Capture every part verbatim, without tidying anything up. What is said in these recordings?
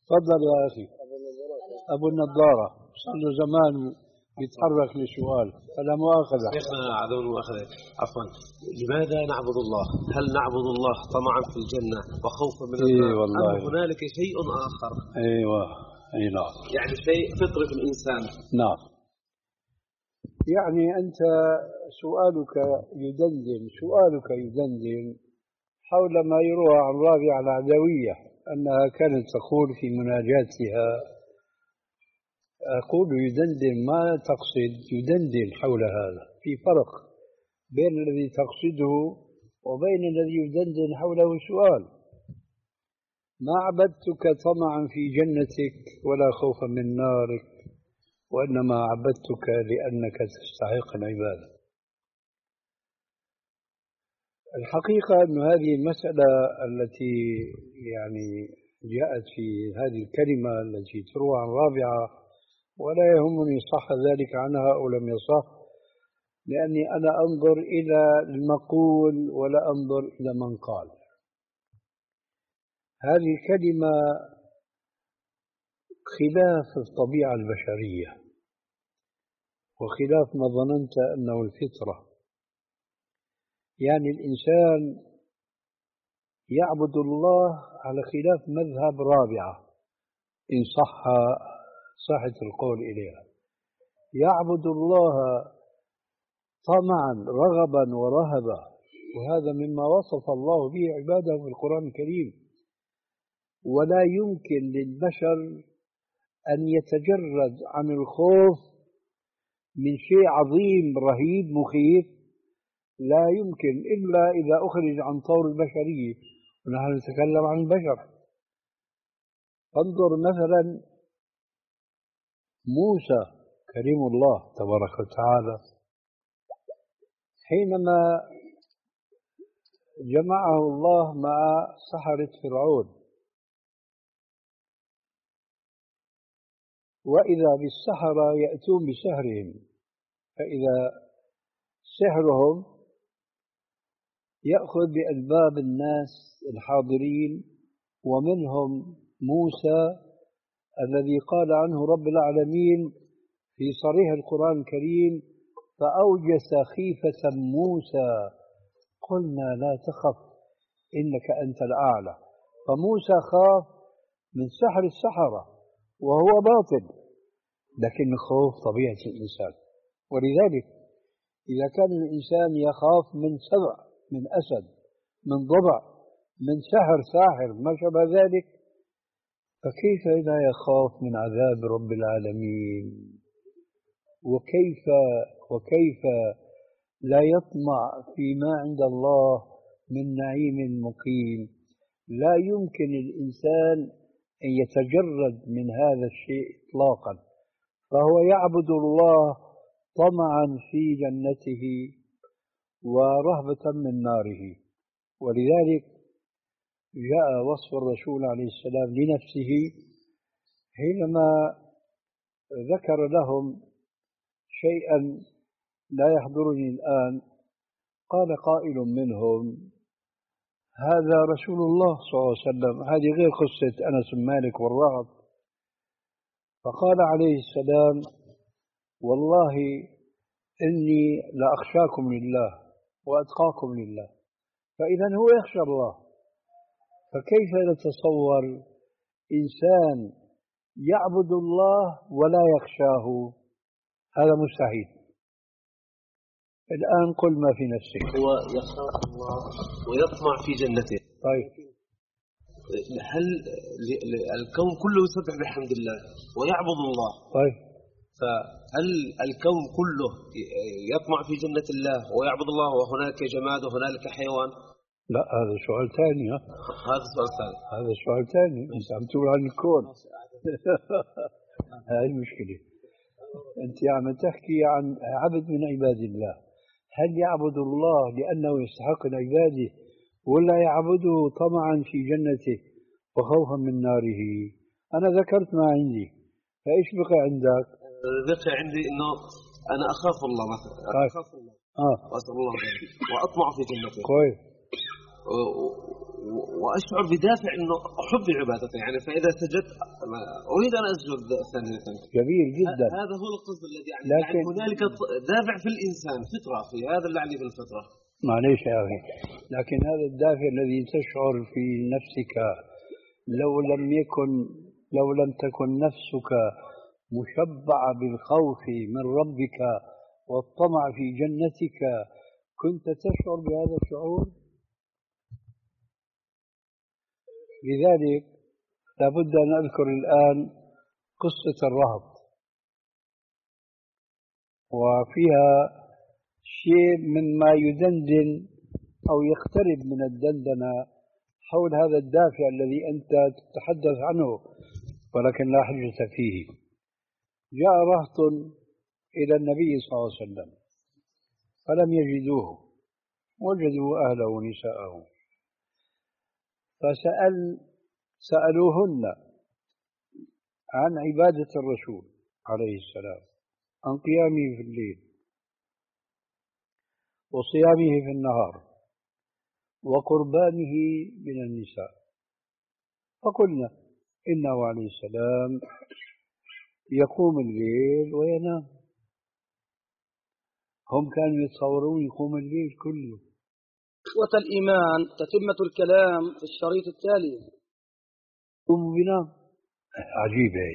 تفضل يا أخي. أبو النضارة صار له زمان يتحرك للسؤال، فلا مؤاخذة. شيخنا عدم المؤاخذة، عفوا، لماذا نعبد الله؟ هل نعبد الله طمعا في الجنة وخوفا من النار؟ إيه والله. أم هنالك شيء آخر؟ أيوة أي نعم، يعني شيء فطري في الإنسان. نعم. يعني أنت سؤالك يدندن سؤالك يدندن حول ما يروى عن رابعة العدوية أنها كانت تقول في مناجاتها، أقول يدندن ما تقصد، يدندن حول هذا. في فرق بين الذي تقصده وبين الذي يدندن حوله السؤال. ما عبدتك طمعا في جنتك ولا خوفا من نارك، وإنما عبدتك لأنك تستحق العبادة. الحقيقة أن هذه المسألة التي يعني جاءت في هذه الكلمة التي تروى عن رابعة، ولا يهمني صح ذلك عنها أو لم يصح، لأني أنا أنظر إلى المقول ولا أنظر إلى من قال. هذه الكلمة خلاف الطبيعة البشرية وخلاف ما ظننت أنه الفطرة. يعني الإنسان يعبد الله على خلاف مذهب رابعة إن صح صحة القول إليها، يعبد الله طمعا رغبا ورهبا، وهذا مما وصف الله به عباده في القرآن الكريم. ولا يمكن للبشر أن يتجرد عن الخوف من شيء عظيم رهيب مخيف، لا يمكن إلا إذا أخرج عن طور البشرية، ونحن نتكلم عن البشر. انظر مثلا موسى كريم الله تبارك وتعالى حينما جمعه الله مع سحرة فرعون، وإذا بالسحرة يأتون بسحرهم، فإذا سحرهم يأخذ بألباب الناس الحاضرين، ومنهم موسى الذي قال عنه رب العالمين في صريح القرآن الكريم: فأوجس خيفة موسى قلنا لا تخف إنك أنت الأعلى. فموسى خاف من سحر السحرة وهو باطل، لكن الخوف طبيعة الإنسان. ولذلك إذا كان الإنسان يخاف من سبع، من أسد، من ضبع، من سحر ساحر ما شابه ذلك، فكيف لا يخاف من عذاب رب العالمين؟ وكيف وكيف لا يطمع فيما عند الله من نعيم مقيم؟ لا يمكن الإنسان أن يتجرد من هذا الشيء إطلاقا. فهو يعبد الله طمعا في جنته ورهبة من ناره. ولذلك جاء وصف الرسول عليه السلام لنفسه حينما ذكر لهم شيئا لا يحضرني الآن. قال قائل منهم: هذا رسول الله صلى الله عليه وسلم. هذه غير قصة أنس بن مالك والرهب. فقال عليه السلام: والله إني لأخشاكم لله وأتقاكم لله. فإذا هو يخشى الله، فكيف نتصور إنسان يعبد الله ولا يخشاه؟ هذا مستحيل. الآن قل ما في نفسك. هو يخاف الله ويطمع في جنته. طيب، هل الكون كله يسبح بحمد الله ويعبد الله؟ طيب، فهل الكون كله يطمع في جنة الله ويعبد الله وهناك جماد وهنالك حيوان؟ لا، هذا سؤال ثاني. هذا سؤال ثاني. هذا سؤال ثاني. أنت عم تقول عن الكون. هاي المشكلة. أنت عم تحكي عن عبد من عباد الله. هل يعبد الله لأنه يستحق العبادة، ولا يعبده طمعا في جنته وخوفا من ناره؟ أنا ذكرت ما عندي، فإيش بقي عندك؟ بقي عندي إنه أنا أخاف الله مثلا. أخاف الله آه. وأسأل الله وأطمع في جنته. كويس. وأشعر بدافع أنه أحب عبادته، يعني فإذا سجدت أريد أن أسجد ثانية. جميل جدا. هذا هو القصد الذي يعني, لكن يعني هنالك دافع في الإنسان، فطرة، في هذا اللي يعني بالفطرة. معليش يا أخي، لكن هذا الدافع الذي تشعر في نفسك لو لم يكن لو لم تكن نفسك مشبعة بالخوف من ربك والطمع في جنتك كنت تشعر بهذا الشعور. لذلك لابد أن أذكر الآن قصة الرهط، وفيها شيء مما يدندن أو يقترب من الدندنة حول هذا الدافع الذي أنت تتحدث عنه ولكن لا حجة فيه. جاء رهط إلى النبي صلى الله عليه وسلم فلم يجدوه، وجدوا أهله ونساءه، فسأل سألوهن عن عبادة الرسول عليه السلام، عن قيامه في الليل وصيامه في النهار وقربانه من النساء، فقلنا إنه عليه السلام يقوم الليل وينام. هم كانوا يتصورون يقوم الليل كله. إخوة الإيمان، تتمة الكلام في الشريط التالي. يقوم وينام، عجيب هي.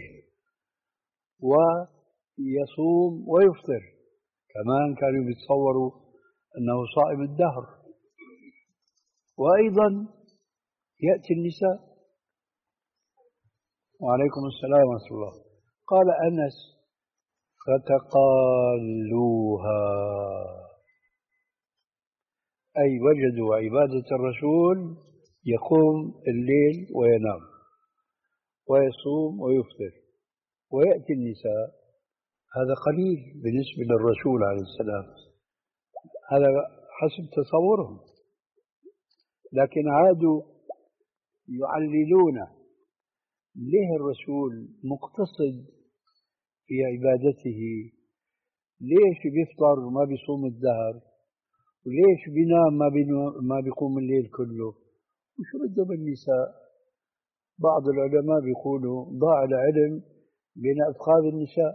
ويصوم ويفطر، كمان كانوا يتصوروا أنه صائم الدهر. وأيضا يأتي النساء. وعليكم السلام ورحمة الله. قال أنس فتقالوها، أي وجدوا عبادة الرسول يقوم الليل وينام ويصوم ويفطر، ويأتي النساء. هذا قليل بالنسبة للرسول عليه السلام، هذا حسب تصورهم. لكن عادوا يعللون ليه الرسول مقتصد في عبادته، ليش بيفطر وما بيصوم الدهر، وليش بينام ما, ما بيقوم الليل كله، وشو بده بالنساء؟ بعض العلماء بيقولوا ضاع العلم بين أفخاذ النساء.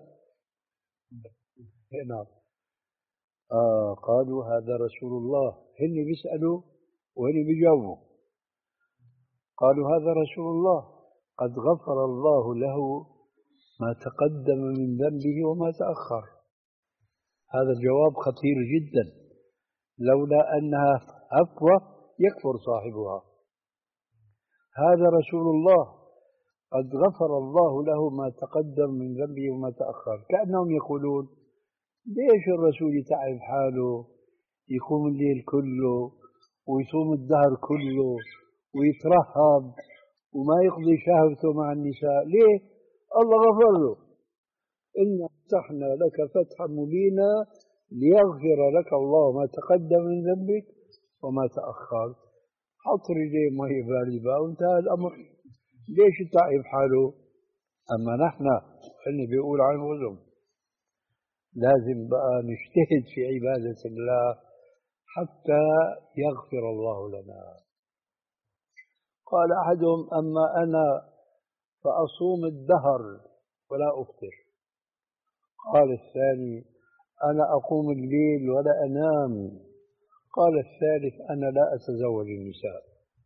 نعم. آه قالوا هذا رسول الله، هن بيسألوا وهن بيجاوبوا. قالوا هذا رسول الله قد غفر الله له ما تقدم من ذنبه وما تأخر. هذا الجواب خطير جدا، لولا أنها عفوة يكفر صاحبها. هذا رسول الله قد غفر الله له ما تقدم من ذنبه وما تأخر. كأنهم يقولون ليش الرسول يتعب حاله يقوم الليل كله ويصوم الدهر كله ويترهب وما يقضي شهوته مع النساء؟ ليه؟ الله غفر له. إنا فتحنا لك فتحا مبينا ليغفر لك الله ما تقدم من ذنبك وما تأخر. حط رجليه مي باردة وانتهى الأمر. ليش يتعب حاله؟ أما نحن خلني بيقول عن وزن، لازم بقى نجتهد في عبادة الله حتى يغفر الله لنا. قال أحدهم أما أنا فأصوم الدهر ولا أفطر. قال الثاني أنا أقوم الليل ولا أنام. قال الثالث أنا لا أتزوج النساء.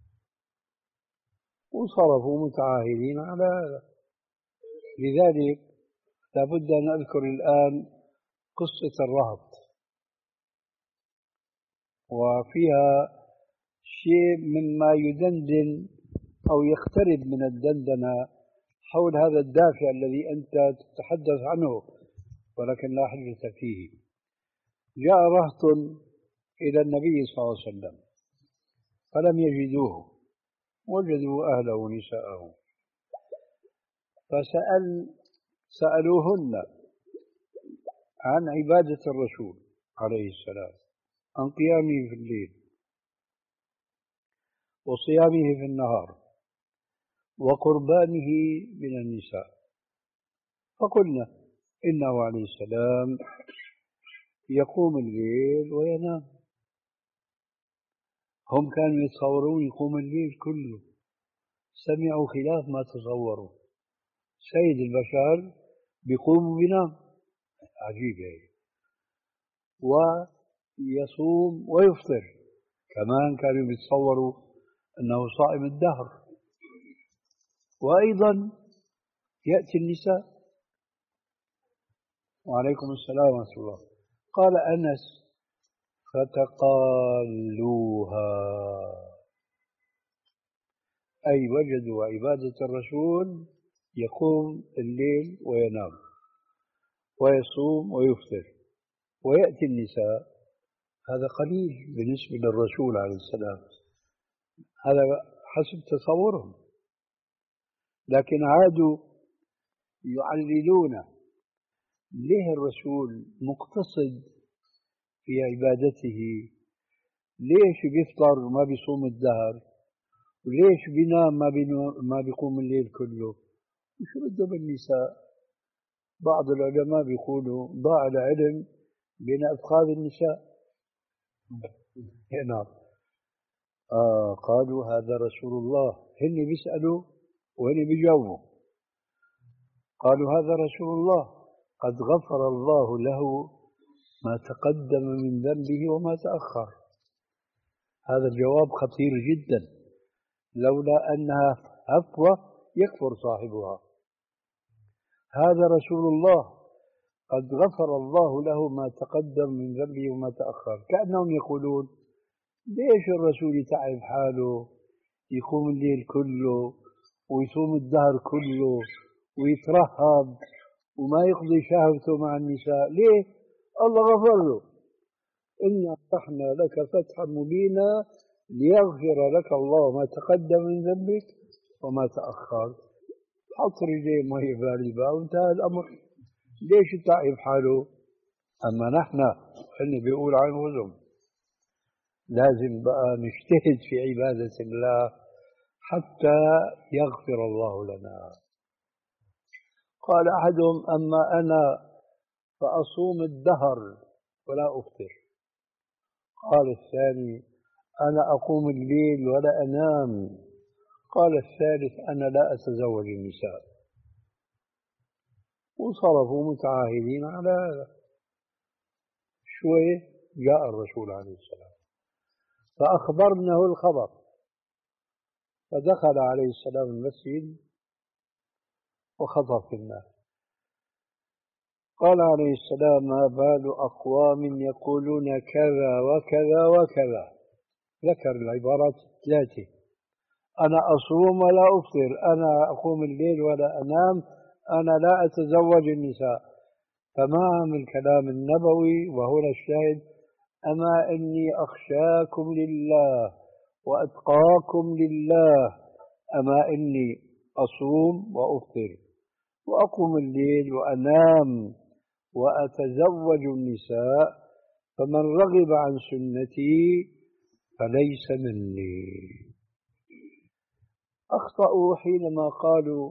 وصرفوا متعاهدين على هذا. لذلك لابد أن أذكر الآن قصة الرهط، وفيها شيء مما يدندن أو يقترب من الدندنة حول هذا الدافع الذي أنت تتحدث عنه ولكن لا حجة فيه. جاء رهط إلى النبي صلى الله عليه وسلم فلم يجدوه، وجدوا أهله ونساءه، فسأل سألوهن عن عبادة الرسول عليه السلام، عن قيامه في الليل وصيامه في النهار وقربانه من النساء، فقلنا إنه عليه السلام يقوم الليل وينام. هم كانوا يتصورون يقوم الليل كله، سمعوا خلاف ما تصوروا. سيد البشر بيقوم وبينام، عجيب هيك. ويصوم ويفطر، كمان كانوا يتصوروا أنه صائم الدهر. وأيضا يأتي النساء. وعليكم السلام ورحمة الله. قال أنس: فتقالوها، أي وجدوا عبادة الرسول يقوم الليل وينام ويصوم ويفطر، ويأتي النساء. هذا قليل بالنسبة للرسول عليه السلام، هذا حسب تصورهم. لكن عادوا يعللون ليه الرسول مقتصد في عبادته، ليش بيفطر وما بيصوم الدهر، وليش بينام ما, ما بيقوم الليل كله، وشو بده بالنساء؟ بعض العلماء بيقولوا ضاع العلم بين أفخاذ النساء. نعم. آه قالوا هذا رسول الله، هن بيسألوا وهن بيجاوبوا. قالوا هذا رسول الله قد غفر الله له ما تقدم من ذنبه وما تأخر. هذا الجواب خطير جدا، لولا أنها هفوة يكفر صاحبها. هذا رسول الله قد غفر الله له ما تقدم من ذنبه وما تأخر. كأنهم يقولون ليش الرسول يتعب حاله يقوم الليل كله ويصوم الدهر كله ويترهب وما يقضي شهوته مع النساء؟ ليه؟ الله غفر له. إنا فتحنا لك فتحا مبينا ليغفر لك الله ما تقدم من ذنبك وما تأخر. حط رجليه مي باردة وانتهى الأمر. ليش يتعب حاله؟ أما نحن خلني بيقول عن وزم، لازم بقى نجتهد في عبادة الله حتى يغفر الله لنا. قال أحدهم: أما أنا فأصوم الدهر ولا أفطر. قال الثاني: أنا أقوم الليل ولا أنام. قال الثالث: أنا لا أتزوج النساء. وصرفوا متعاهدين على هذا. شوي جاء الرسول عليه السلام فأخبرناه الخبر، فدخل عليه السلام المسجد وخطب في الناس. قال عليه السلام: ما بال أقوام يقولون كذا وكذا وكذا. ذكر العبارات الثلاثة: أنا أصوم ولا أفطر، أنا أقوم الليل ولا أنام، أنا لا أتزوج النساء. تمام الكلام النبوي. وهنا الشاهد: أما إني أخشاكم لله وأتقاكم لله، أما إني أصوم وأفطر وأقوم الليل وأنام وأتزوج النساء، فمن رغب عن سنتي فليس مني. أخطأوا حينما قالوا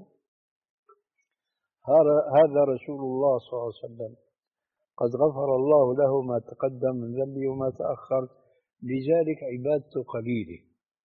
هذا رسول الله صلى الله عليه وسلم قد غفر الله له ما تقدم من ذنبه وما تأخر، لذلك عبادته قليلة.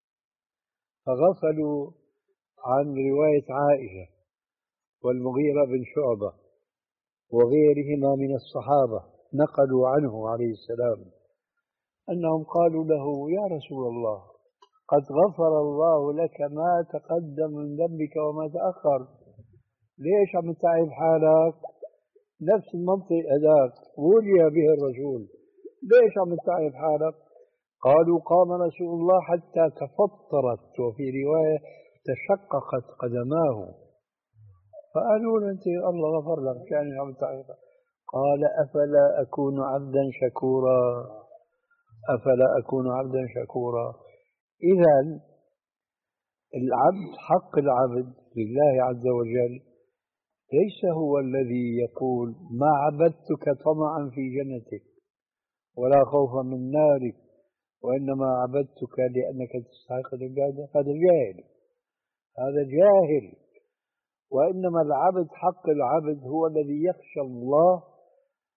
فغفلوا عن رواية عائشة والمغيرة بن شعبة وغيرهما من الصحابة، نقلوا عنه عليه السلام أنهم قالوا له: يا رسول الله قد غفر الله لك ما تقدم من ذنبك وما تأخر، ليش عم تتعب حالك؟ نفس المنطق هذاك ولي به الرسول، ليش عم تتعب حالك؟ قالوا: قام رسول الله حتى تفطرت، وفي رواية تشققت قدماه. فقالوا له: أنت الله غفر لك يعني عم تتعب. قال: أفلا أكون عبدا شكورا، أفلا أكون عبدا شكورا. إذن العبد، حق العبد لله عز وجل ليس هو الذي يقول ما عبدتك طمعا في جنتك ولا خوفا من نارك، وإنما عبدتك لأنك تستحق العبادة. هذا جاهل، هذا جاهل. وإنما العبد، حق العبد هو الذي يخشى الله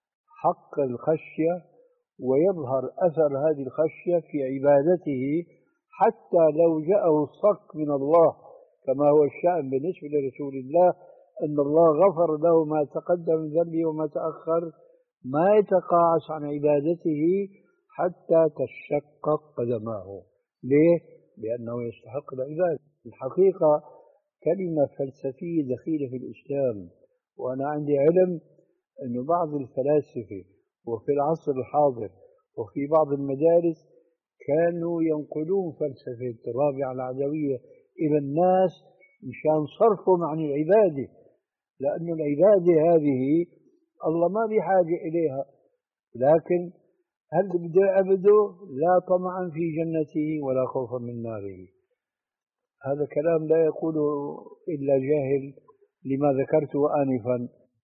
حق الخشية، ويظهر أثر هذه الخشية في عبادته حتى لو جاءه الصك من الله كما هو الشأن بالنسبة لرسول الله أن الله غفر له ما تقدم من ذنبه وما تأخر، ما يتقاعس عن عبادته حتى تشقق قدماه. ليه؟ لأنه يستحق العبادة. الحقيقة كلمة فلسفية دخيلة في الإسلام، وأنا عندي علم أن بعض الفلاسفة وفي العصر الحاضر وفي بعض المدارس كانوا ينقلون فلسفة الرابعة العدوية إلى الناس مشان صرفهم عن العبادة، لأن العبادة هذه الله ما بحاجة إليها، لكن هل بده يعبده لا طمعا في جنته ولا خوفا من ناره. هذا كلام لا يقوله إلا جاهل لما ذكرته آنفا،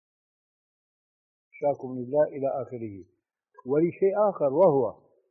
شاكم لله إلى آخره. ولشيء آخر، وهو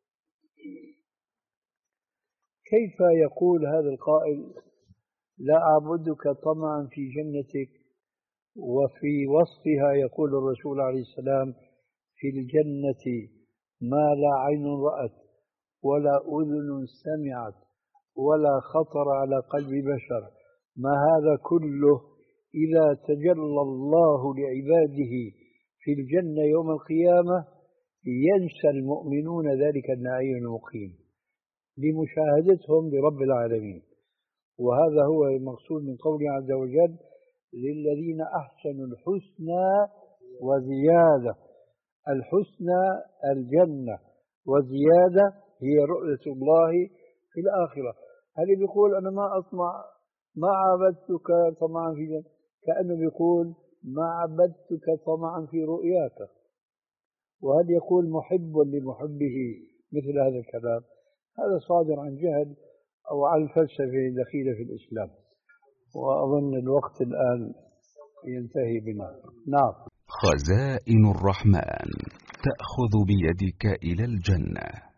كيف يقول هذا القائل لا أعبدك طمعا في جنتك، وفي وصفها يقول الرسول عليه السلام في الجنة ما لا عين رأت ولا أذن سمعت ولا خطر على قلب بشر. ما هذا كله إذا تجلى الله لعباده في الجنة يوم القيامة ينسى المؤمنون ذلك النعيم المقيم لمشاهدتهم برب العالمين. وهذا هو المقصود من قوله عز وجل للذين أحسنوا الحسنى وزيادة. الحسنى الجنة، وزيادة هي رؤية الله في الآخرة. هل بيقول أنا ما أطمع، ما عبدتك طمعا في جنة، كأنه بيقول ما عبدتك طمعا في رؤياك. وهل يقول محب لمحبه مثل هذا الكلام؟ هذا صادر عن جهل أو عن فلسفة دخيلة في الإسلام. وأظن الوقت الآن ينتهي بنا. نعم. خزائن الرحمن تأخذ بيدك إلى الجنة.